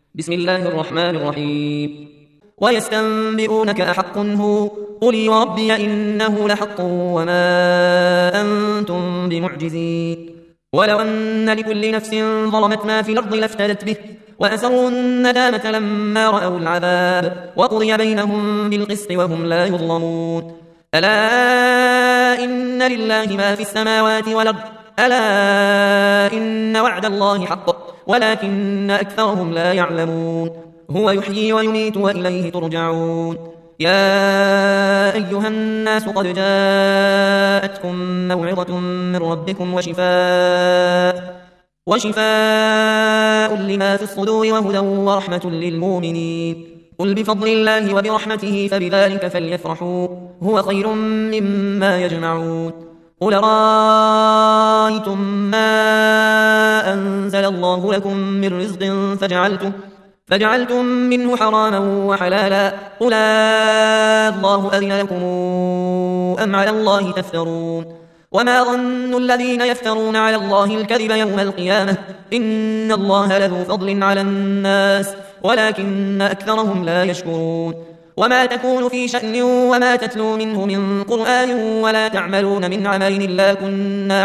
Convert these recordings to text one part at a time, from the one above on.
بسم الله الرحمن الرحيم. ويستنبئونك أحق هو؟ قل وربي إنه لحق وما أنتم بمعجزين. ولو أن لكل نفس ظلمت ما في الأرض لافتدت به وأسروا الندامة لما رأوا العذاب وقضي بينهم بالقسط وهم لا يظلمون. ألا إن لله ما في السماوات والأرض ألا إن وعد الله حق ولكن أكثرهم لا يعلمون. هو يحيي ويميت وإليه ترجعون. يا أيها الناس قد جاءتكم موعظة من ربكم وشفاء لما في الصدور وهدى ورحمة للمؤمنين. قل بفضل الله وبرحمته فبذلك فليفرحوا هو خير مما يجمعون. قل رأيتم ما أنزل الله لكم من رزق فجعلتم منه حراما وحلالا قل الله أذن لكم أم على الله تفترون. وما ظن الذين يفترون على الله الكذب يوم القيامة إن الله لذو فضل على الناس ولكن أكثرهم لا يشكرون. وما تكون في شأن وما تتلو منه من قرآن ولا تعملون من عمل إلا كنا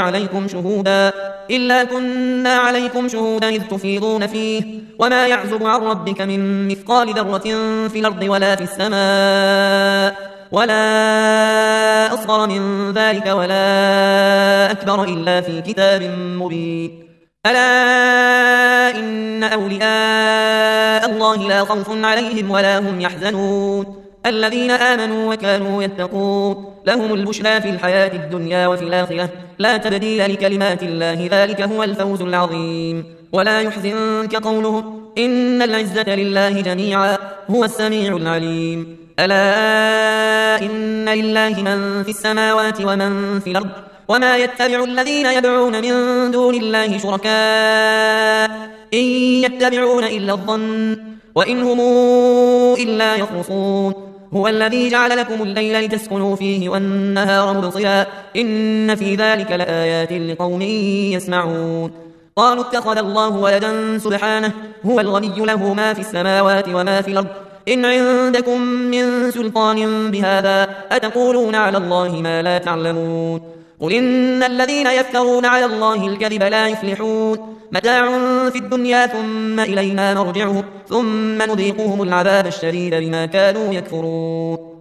عليكم شهودا إذ تفيضون فيه وما يعزب عن ربك من مثقال ذرة في الأرض ولا في السماء ولا أصغر من ذلك ولا أكبر إلا في كتاب مبين. ألا إن أولياء الله لا خوف عليهم ولا هم يحزنون الذين آمنوا وكانوا يتقون لهم البشرى في الحياة الدنيا وفي الآخرة لا تبديل لكلمات الله ذلك هو الفوز العظيم. ولا يحزنك قولهم إن العزة لله جميعا هو السميع العليم. ألا إن لله من في السماوات ومن في الأرض وما يتبع الذين يدعون من دون الله شركاء إن يتبعون إلا الظن وإن هم إلا يخرصون. هو الذي جعل لكم الليل لتسكنوا فيه والنهار مبصرا إن في ذلك لآيات لقوم يسمعون. قالوا اتخذ الله ولدا سبحانه هو الغني له ما في السماوات وما في الأرض إن عندكم من سلطان بهذا أتقولون على الله ما لا تعلمون. قل إن الذين يفترون على الله الكذب لا يفلحون متاع في الدنيا ثم إلينا مرجعهم ثم نذيقهم العذاب الشديد بما كانوا يكفرون.